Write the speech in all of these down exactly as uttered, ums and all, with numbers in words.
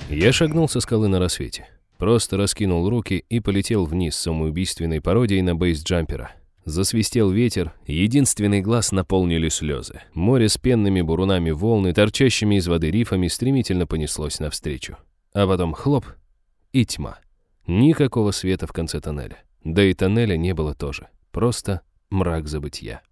Я шагнул со скалы на рассвете. Просто раскинул руки и полетел вниз с самоубийственной пародией на бейсджампера. Засвистел ветер, единственный глаз наполнили слезы. Море с пенными бурунами волны, торчащими из воды рифами, стремительно понеслось навстречу. А потом хлоп и тьма. Никакого света в конце тоннеля. Да и тоннеля не было тоже. Просто мрак забытья.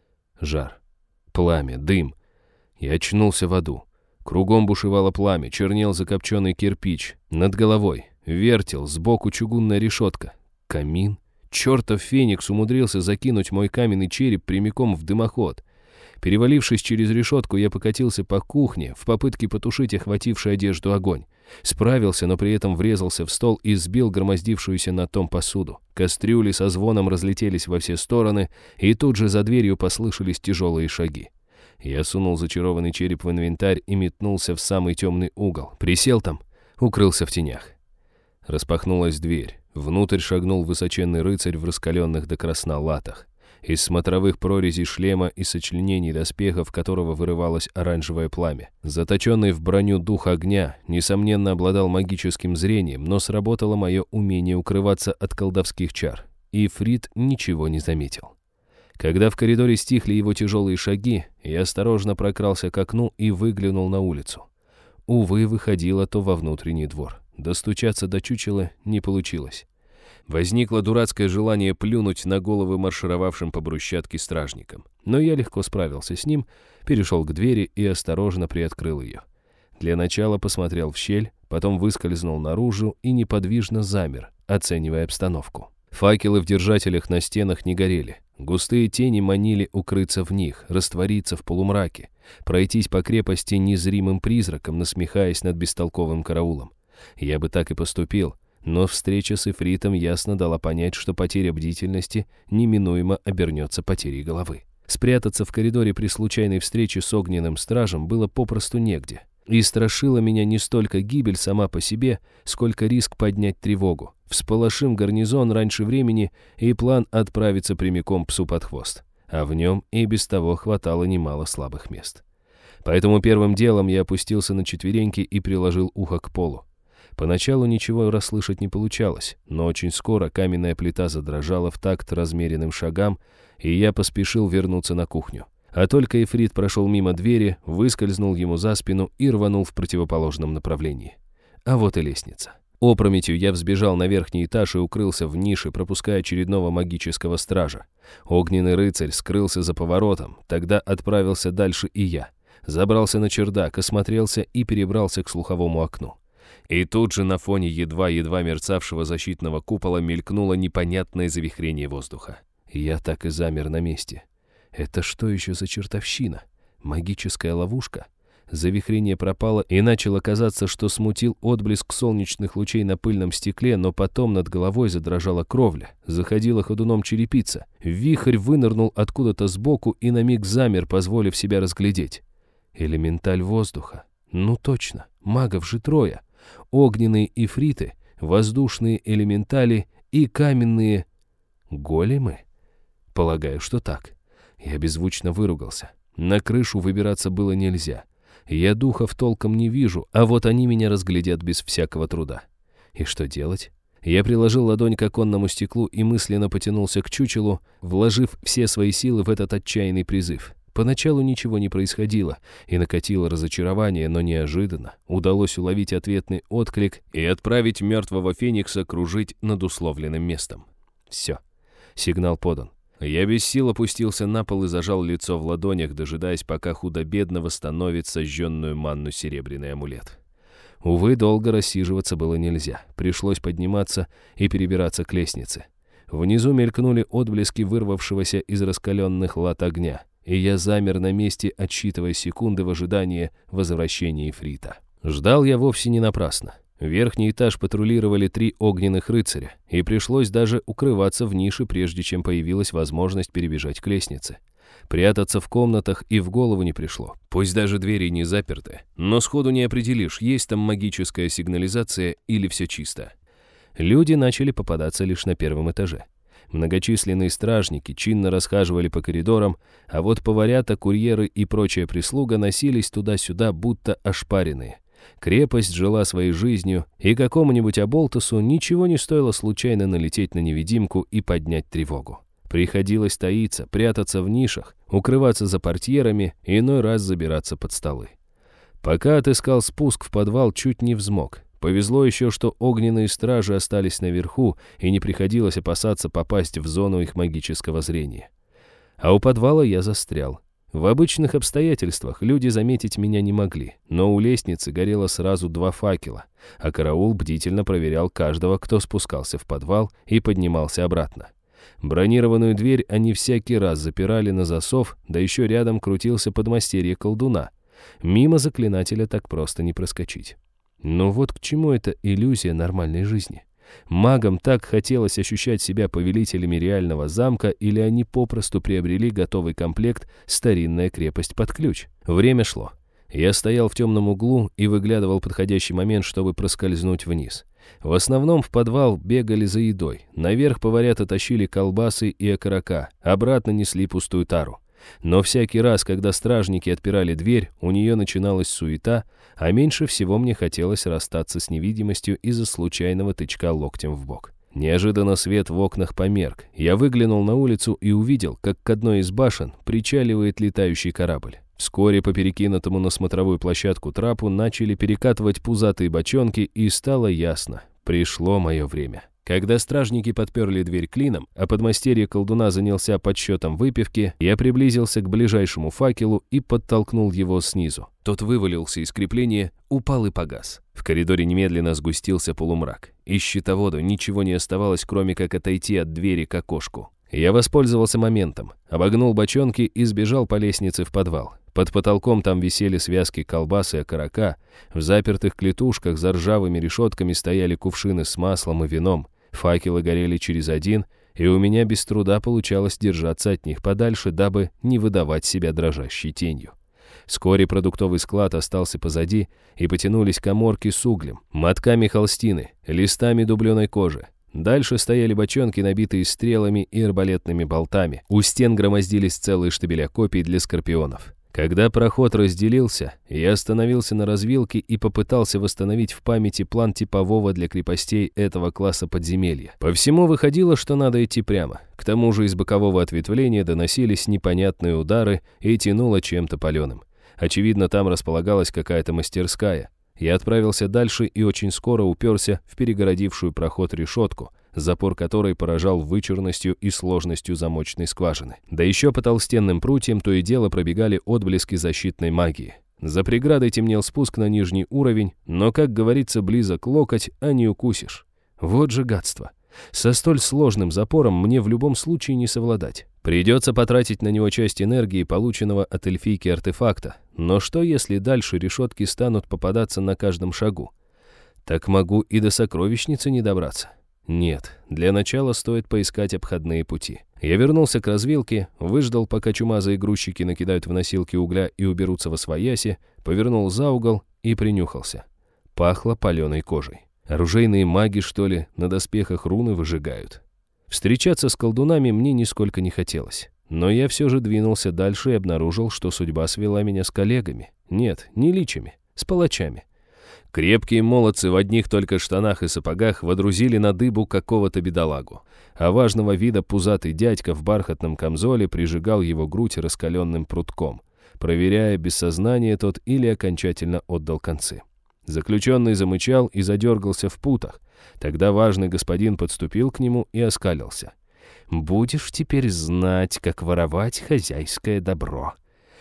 Жар, пламя, дым. Я очнулся в аду. Кругом бушевало пламя, чернел закопченный кирпич. Над головой вертел, сбоку чугунная решетка. Камин. Чертов феникс умудрился закинуть мой каменный череп прямиком в дымоход. Перевалившись через решетку, я покатился по кухне в попытке потушить охвативший одежду огонь. Справился, но при этом врезался в стол и сбил громоздившуюся на том посуду. Кастрюли со звоном разлетелись во все стороны, и тут же за дверью послышались тяжелые шаги. Я сунул зачарованный череп в инвентарь и метнулся в самый темный угол. Присел там, укрылся в тенях. Распахнулась дверь. Внутрь шагнул высоченный рыцарь в раскаленных до красна латах. Из смотровых прорезей шлема и сочленений доспехов, которого вырывалось оранжевое пламя. Заточенный в броню дух огня, несомненно, обладал магическим зрением, но сработало мое умение укрываться от колдовских чар. И Ифрит ничего не заметил. Когда в коридоре стихли его тяжелые шаги, я осторожно прокрался к окну и выглянул на улицу. Увы, выходило то во внутренний двор. Достучаться до чучела не получилось. Возникло дурацкое желание плюнуть на головы маршировавшим по брусчатке стражникам. Но я легко справился с ним, перешел к двери и осторожно приоткрыл ее. Для начала посмотрел в щель, потом выскользнул наружу и неподвижно замер, оценивая обстановку. Факелы в держателях на стенах не горели. Густые тени манили укрыться в них, раствориться в полумраке, пройтись по крепости незримым призраком, насмехаясь над бестолковым караулом. Я бы так и поступил, но встреча с Ифритом ясно дала понять, что потеря бдительности неминуемо обернется потерей головы. Спрятаться в коридоре при случайной встрече с огненным стражем было попросту негде. И страшила меня не столько гибель сама по себе, сколько риск поднять тревогу. Всполошим гарнизон раньше времени и план отправиться прямиком псу под хвост. А в нем и без того хватало немало слабых мест. Поэтому первым делом я опустился на четвереньки и приложил ухо к полу. Поначалу ничего расслышать не получалось, но очень скоро каменная плита задрожала в такт размеренным шагам, и я поспешил вернуться на кухню. А только Ифрит прошел мимо двери, выскользнул ему за спину и рванул в противоположном направлении. А вот и лестница. Опрометью я взбежал на верхний этаж и укрылся в нише, пропуская очередного магического стража. Огненный рыцарь скрылся за поворотом, тогда отправился дальше и я. Забрался на чердак, осмотрелся и перебрался к слуховому окну. И тут же на фоне едва-едва мерцавшего защитного купола мелькнуло непонятное завихрение воздуха. Я так и замер на месте. Это что еще за чертовщина? Магическая ловушка? Завихрение пропало, и начало казаться, что смутил отблеск солнечных лучей на пыльном стекле, но потом над головой задрожала кровля, заходила ходуном черепица. Вихрь вынырнул откуда-то сбоку и на миг замер, позволив себя разглядеть. Элементаль воздуха. Ну точно, магов же трое. Огненные ифриты, воздушные элементали и каменные големы? Полагаю, что так. Я беззвучно выругался. На крышу выбираться было нельзя. Я духов толком не вижу, а вот они меня разглядят без всякого труда. И что делать? Я приложил ладонь к оконному стеклу и мысленно потянулся к чучелу, вложив все свои силы в этот отчаянный призыв. Поначалу ничего не происходило, и накатило разочарование, но неожиданно удалось уловить ответный отклик и отправить мертвого феникса кружить над условленным местом. Все. Сигнал подан. Я без сил опустился на пол и зажал лицо в ладонях, дожидаясь, пока худо-бедно восстановит сожженную манну серебряный амулет. Увы, долго рассиживаться было нельзя. Пришлось подниматься и перебираться к лестнице. Внизу мелькнули отблески вырвавшегося из раскаленных лат огня, и я замер на месте, отсчитывая секунды в ожидании возвращения Ифрита. Ждал я вовсе не напрасно. Верхний этаж патрулировали три огненных рыцаря, и пришлось даже укрываться в нише, прежде чем появилась возможность перебежать к лестнице. Прятаться в комнатах и в голову не пришло. Пусть даже двери не заперты, но сходу не определишь, есть там магическая сигнализация или все чисто. Люди начали попадаться лишь на первом этаже. Многочисленные стражники чинно расхаживали по коридорам, а вот поварята, курьеры и прочая прислуга носились туда-сюда, будто ошпаренные. Крепость жила своей жизнью, и какому-нибудь оболтусу ничего не стоило случайно налететь на невидимку и поднять тревогу. Приходилось таиться, прятаться в нишах, укрываться за портьерами и иной раз забираться под столы. Пока отыскал спуск в подвал, чуть не взмок. Повезло еще, что огненные стражи остались наверху, и не приходилось опасаться попасть в зону их магического зрения. А у подвала я застрял. В обычных обстоятельствах люди заметить меня не могли, но у лестницы горело сразу два факела, а караул бдительно проверял каждого, кто спускался в подвал и поднимался обратно. Бронированную дверь они всякий раз запирали на засов, да еще рядом крутился подмастерье колдуна. Мимо заклинателя так просто не проскочить. Но вот к чему эта иллюзия нормальной жизни? Магам так хотелось ощущать себя повелителями реального замка, или они попросту приобрели готовый комплект «Старинная крепость под ключ». Время шло. Я стоял в темном углу и выглядывал подходящий момент, чтобы проскользнуть вниз. В основном в подвал бегали за едой. Наверх поварята тащили колбасы и окорока, обратно несли пустую тару. Но всякий раз, когда стражники отпирали дверь, у нее начиналась суета, а меньше всего мне хотелось расстаться с невидимостью из-за случайного тычка локтем в бок. Неожиданно свет в окнах померк. Я выглянул на улицу и увидел, как к одной из башен причаливает летающий корабль. Вскоре по перекинутому на смотровую площадку трапу начали перекатывать пузатые бочонки, и стало ясно — пришло мое время. Когда стражники подперли дверь клином, а подмастерье колдуна занялся подсчетом выпивки, я приблизился к ближайшему факелу и подтолкнул его снизу. Тот вывалился из крепления, упал и погас. В коридоре немедленно сгустился полумрак. Из щитовода ничего не оставалось, кроме как отойти от двери к окошку. Я воспользовался моментом, обогнул бочонки и сбежал по лестнице в подвал. Под потолком там висели связки колбас и окорока. В запертых клетушках за ржавыми решетками стояли кувшины с маслом и вином. Факелы горели через один, и у меня без труда получалось держаться от них подальше, дабы не выдавать себя дрожащей тенью. Вскоре продуктовый склад остался позади, и потянулись каморки с углем, мотками холстины, листами дубленой кожи. Дальше стояли бочонки, набитые стрелами и арбалетными болтами. У стен громоздились целые штабеля копий для скорпионов. Когда проход разделился, я остановился на развилке и попытался восстановить в памяти план типового для крепостей этого класса подземелья. По всему выходило, что надо идти прямо. К тому же из бокового ответвления доносились непонятные удары и тянуло чем-то паленым. Очевидно, там располагалась какая-то мастерская. Я отправился дальше и очень скоро уперся в перегородившую проход решетку, запор которой поражал вычурностью и сложностью замочной скважины. Да еще по толстенным прутьям то и дело пробегали отблески защитной магии. За преградой темнел спуск на нижний уровень, но, как говорится, близок локоть, а не укусишь. Вот же гадство. Со столь сложным запором мне в любом случае не совладать. Придется потратить на него часть энергии, полученного от эльфийки артефакта. Но что, если дальше решетки станут попадаться на каждом шагу? Так могу и до сокровищницы не добраться. Нет, для начала стоит поискать обходные пути. Я вернулся к развилке, выждал, пока чумазые грузчики накидают в носилки угля и уберутся восвояси, повернул за угол и принюхался. Пахло паленой кожей. Оружейные маги, что ли, на доспехах руны выжигают. Встречаться с колдунами мне нисколько не хотелось. Но я все же двинулся дальше и обнаружил, что судьба свела меня с коллегами. Нет, не личами, с палачами. Крепкие молодцы в одних только штанах и сапогах водрузили на дыбу какого-то бедолагу, а важного вида пузатый дядька в бархатном камзоле прижигал его грудь раскаленным прутком, проверяя, без сознания тот или окончательно отдал концы. Заключенный замычал и задергался в путах. Тогда важный господин подступил к нему и оскалился. «Будешь теперь знать, как воровать хозяйское добро».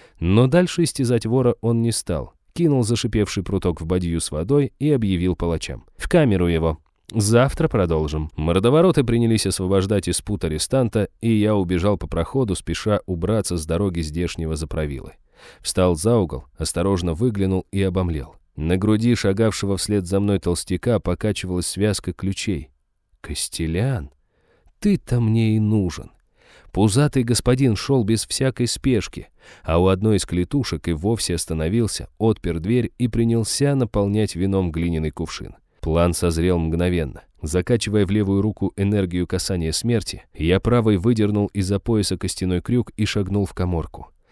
Но дальше истязать вора он не стал. Кинул зашипевший пруток в бадью с водой и объявил палачам: «В камеру его. Завтра продолжим». Мордовороты принялись освобождать из пут арестанта, и я убежал по проходу, спеша убраться с дороги здешнего заправилы. Встал за угол, осторожно выглянул и обомлел. На груди шагавшего вслед за мной толстяка покачивалась связка ключей. «Костелян, ты-то мне и нужен». Пузатый господин шел без всякой спешки, а у одной из клетушек и вовсе остановился, отпер дверь и принялся наполнять вином глиняный кувшин. План созрел мгновенно. Закачивая в левую руку энергию касания смерти, я правой выдернул из-за пояса костяной крюк и шагнул в каморку.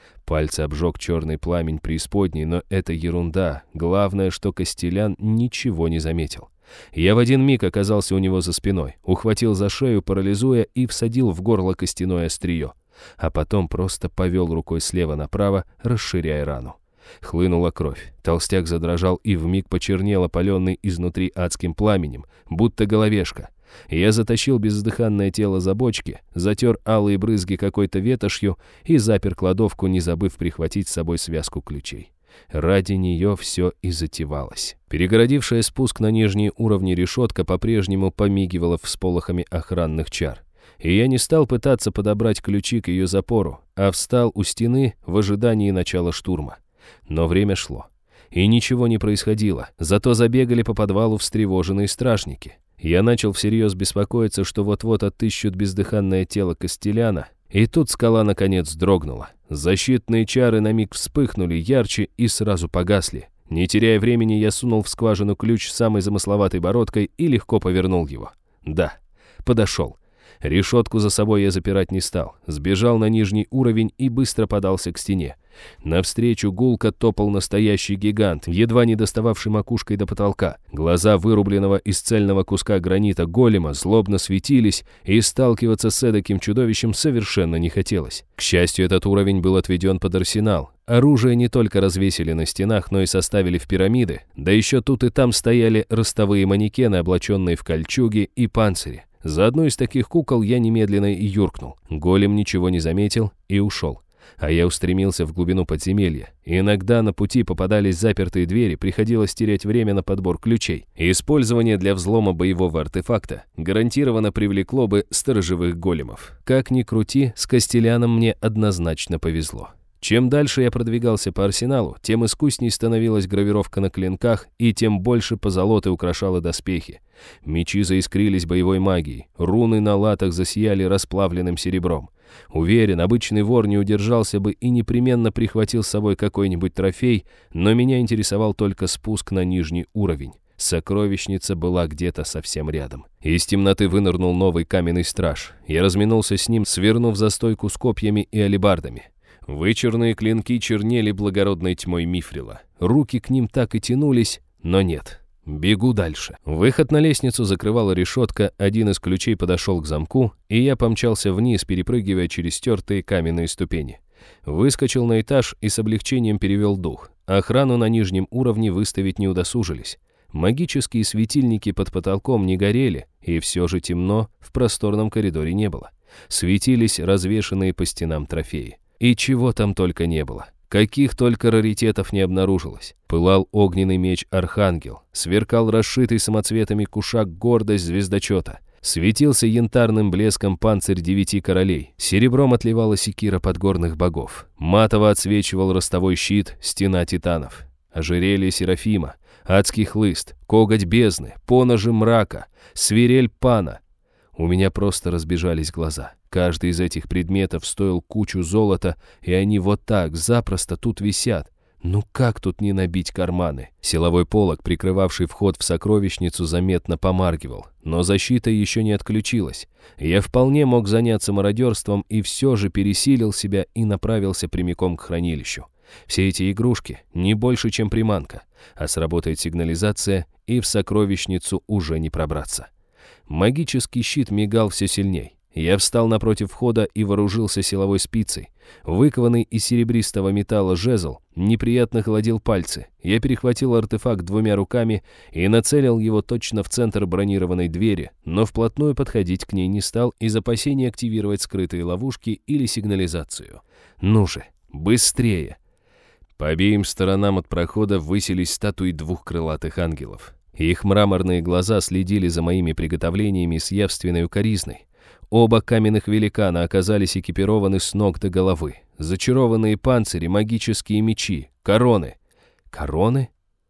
Пальцы обжег черный пламень преисподней, но это ерунда. Главное, что Костелян ничего не заметил. Я в один миг оказался у него за спиной, ухватил за шею, парализуя, и всадил в горло костяное острие. А потом просто повел рукой слева направо, расширяя рану. Хлынула кровь. Толстяк задрожал и вмиг почернел, опаленный изнутри адским пламенем, будто головешка. Я затащил бездыханное тело за бочки, затер алые брызги какой-то ветошью и запер кладовку, не забыв прихватить с собой связку ключей. Ради нее все и затевалось. Перегородившая спуск на нижние уровни решетка по-прежнему помигивала всполохами охранных чар. И я не стал пытаться подобрать ключи к ее запору, а встал у стены в ожидании начала штурма. Но время шло. И ничего не происходило, зато забегали по подвалу встревоженные стражники. Я начал всерьез беспокоиться, что вот-вот отыщут бездыханное тело Костеляна, и тут скала наконец дрогнула. Защитные чары на миг вспыхнули ярче и сразу погасли. Не теряя времени, я сунул в скважину ключ с самой замысловатой бородкой и легко повернул его. Да, подошел. Решетку за собой я запирать не стал. Сбежал на нижний уровень и быстро подался к стене. Навстречу гулко топал настоящий гигант, едва не достававший макушкой до потолка. Глаза вырубленного из цельного куска гранита голема злобно светились, и сталкиваться с эдаким чудовищем совершенно не хотелось. К счастью, этот уровень был отведен под арсенал. Оружие не только развесили на стенах, но и составили в пирамиды, да еще тут и там стояли ростовые манекены, облаченные в кольчуги и панцири. За одну из таких кукол я немедленно и юркнул. Голем ничего не заметил и ушел. А я устремился в глубину подземелья. Иногда на пути попадались запертые двери, приходилось терять время на подбор ключей. Использование для взлома боевого артефакта гарантированно привлекло бы сторожевых големов. Как ни крути, с Костеляном мне однозначно повезло. Чем дальше я продвигался по арсеналу, тем искусней становилась гравировка на клинках, и тем больше позолоты украшала доспехи. Мечи заискрились боевой магией, руны на латах засияли расплавленным серебром. Уверен, обычный вор не удержался бы и непременно прихватил с собой какой-нибудь трофей, но меня интересовал только спуск на нижний уровень. Сокровищница была где-то совсем рядом. Из темноты вынырнул новый каменный страж. Я разминулся с ним, свернув за стойку с копьями и алебардами. Вычурные клинки чернели благородной тьмой мифрила. Руки к ним так и тянулись, но нет. Бегу дальше. Выход на лестницу закрывала решетка, один из ключей подошел к замку, и я помчался вниз, перепрыгивая через стертые каменные ступени. Выскочил на этаж и с облегчением перевел дух. Охрану на нижнем уровне выставить не удосужились. Магические светильники под потолком не горели, и все же темно в просторном коридоре не было. Светились развешанные по стенам трофеи. И чего там только не было. Каких только раритетов не обнаружилось. Пылал огненный меч Архангел, сверкал расшитый самоцветами кушак гордость звездочета, светился янтарным блеском панцирь девяти королей, серебром отливала секира подгорных богов, матово отсвечивал ростовой щит стена титанов, ожерелье Серафима, адский хлыст, коготь бездны, поножи мрака, свирель пана. У меня просто разбежались глаза. Каждый из этих предметов стоил кучу золота, и они вот так запросто тут висят. Ну как тут не набить карманы? Силовой полог, прикрывавший вход в сокровищницу, заметно помаргивал, но защита еще не отключилась. Я вполне мог заняться мародерством и все же пересилил себя и направился прямиком к хранилищу. Все эти игрушки не больше, чем приманка, а сработает сигнализация, и в сокровищницу уже не пробраться. Магический щит мигал все сильней. Я встал напротив входа и вооружился силовой спицей. Выкованный из серебристого металла жезл неприятно холодил пальцы. Я перехватил артефакт двумя руками и нацелил его точно в центр бронированной двери, но вплотную подходить к ней не стал из опасения активировать скрытые ловушки или сигнализацию. Ну же, быстрее! По обеим сторонам от прохода высились статуи двух крылатых ангелов. Их мраморные глаза следили за моими приготовлениями с явственной укоризной. Оба каменных великана оказались экипированы с ног до головы. Зачарованные панцири, магические мечи, короны. Короны?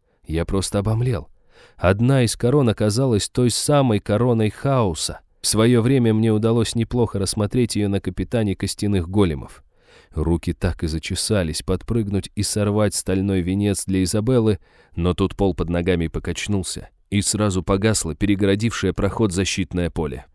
Я просто обомлел. Одна из корон оказалась той самой короной хаоса. В свое время мне удалось неплохо рассмотреть ее на капитане костяных големов. Руки так и зачесались подпрыгнуть и сорвать стальной венец для Изабеллы, но тут пол под ногами покачнулся, и сразу погасло перегородившее проход защитное поле.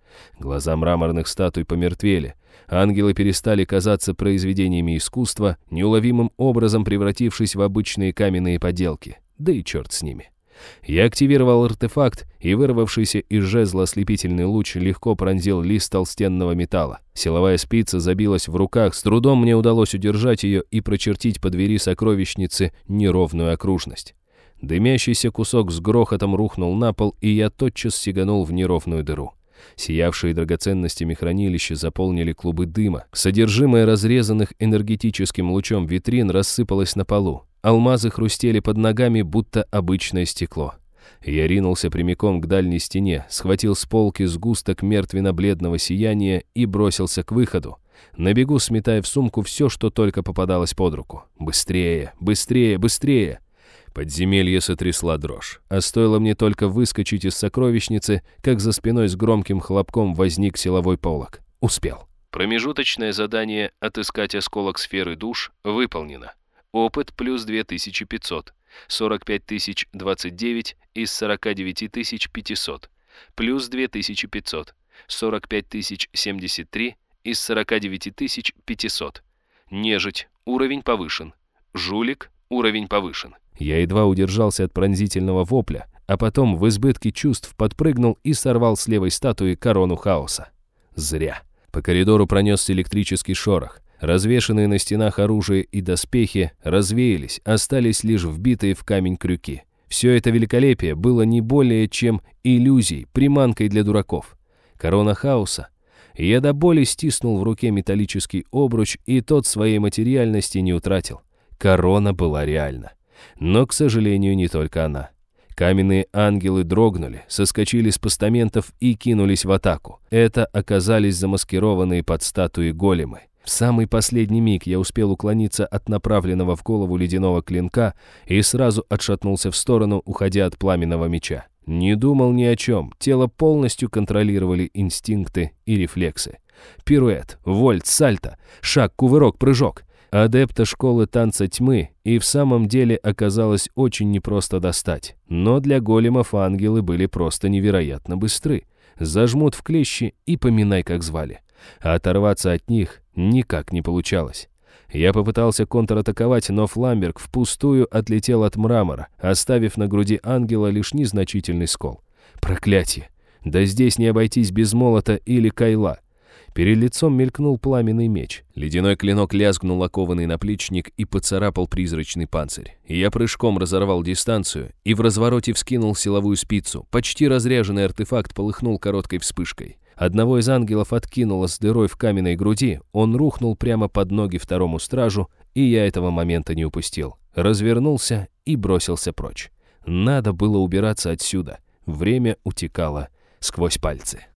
Глаза мраморных статуй помертвели. Ангелы перестали казаться произведениями искусства, неуловимым образом превратившись в обычные каменные поделки. Да и черт с ними. Я активировал артефакт, и вырвавшийся из жезла ослепительный луч легко пронзил лист толстенного металла. Силовая спица забилась в руках, с трудом мне удалось удержать ее и прочертить по двери сокровищницы неровную окружность. Дымящийся кусок с грохотом рухнул на пол, и я тотчас сиганул в неровную дыру. Сиявшие драгоценностями хранилища заполнили клубы дыма. Содержимое разрезанных энергетическим лучом витрин рассыпалось на полу. Алмазы хрустели под ногами, будто обычное стекло. Я ринулся прямиком к дальней стене, схватил с полки сгусток мертвенно-бледного сияния и бросился к выходу, на бегу сметая в сумку все, что только попадалось под руку. Быстрее, быстрее, быстрее! Подземелье сотрясла дрожь. А стоило мне только выскочить из сокровищницы, как за спиной с громким хлопком возник силовой полог. Успел. Промежуточное задание «Отыскать осколок сферы душ» выполнено. Опыт плюс две тысячи пятьсот. сорок пять тысяч двадцать девять из сорок девять тысяч пятьсот. Плюс две тысячи пятьсот. сорок пять тысяч семьдесят три из сорок девять тысяч пятьсот. Нежить. Уровень повышен. Жулик. Уровень повышен. Я едва удержался от пронзительного вопля, а потом в избытке чувств подпрыгнул и сорвал с левой статуи корону хаоса. Зря. По коридору пронесся электрический шорох. Развешанные на стенах оружие и доспехи развеялись, остались лишь вбитые в камень крюки. Все это великолепие было не более чем иллюзией, приманкой для дураков. Корона хаоса. Я до боли стиснул в руке металлический обруч, и тот своей материальности не утратил. Корона была реальна. Но, к сожалению, не только она. Каменные ангелы дрогнули, соскочили с постаментов и кинулись в атаку. Это оказались замаскированные под статуи големы. В самый последний миг я успел уклониться от направленного в голову ледяного клинка и сразу отшатнулся в сторону, уходя от пламенного меча. Не думал ни о чем, тело полностью контролировали инстинкты и рефлексы. Пируэт, вольт, сальто, шаг, кувырок, прыжок. Адепта школы танца тьмы и в самом деле оказалось очень непросто достать. Но для големов ангелы были просто невероятно быстры. Зажмут в клещи и поминай, как звали. А оторваться от них никак не получалось. Я попытался контратаковать, но Фламберг впустую отлетел от мрамора, оставив на груди ангела лишь незначительный скол. Проклятие! Да здесь не обойтись без молота или кайла. Перед лицом мелькнул пламенный меч. Ледяной клинок лязгнул окованный наплечник и поцарапал призрачный панцирь. Я прыжком разорвал дистанцию и в развороте вскинул силовую спицу. Почти разряженный артефакт полыхнул короткой вспышкой. Одного из ангелов откинуло с дырой в каменной груди, он рухнул прямо под ноги второму стражу, и я этого момента не упустил. Развернулся и бросился прочь. Надо было убираться отсюда. Время утекало сквозь пальцы.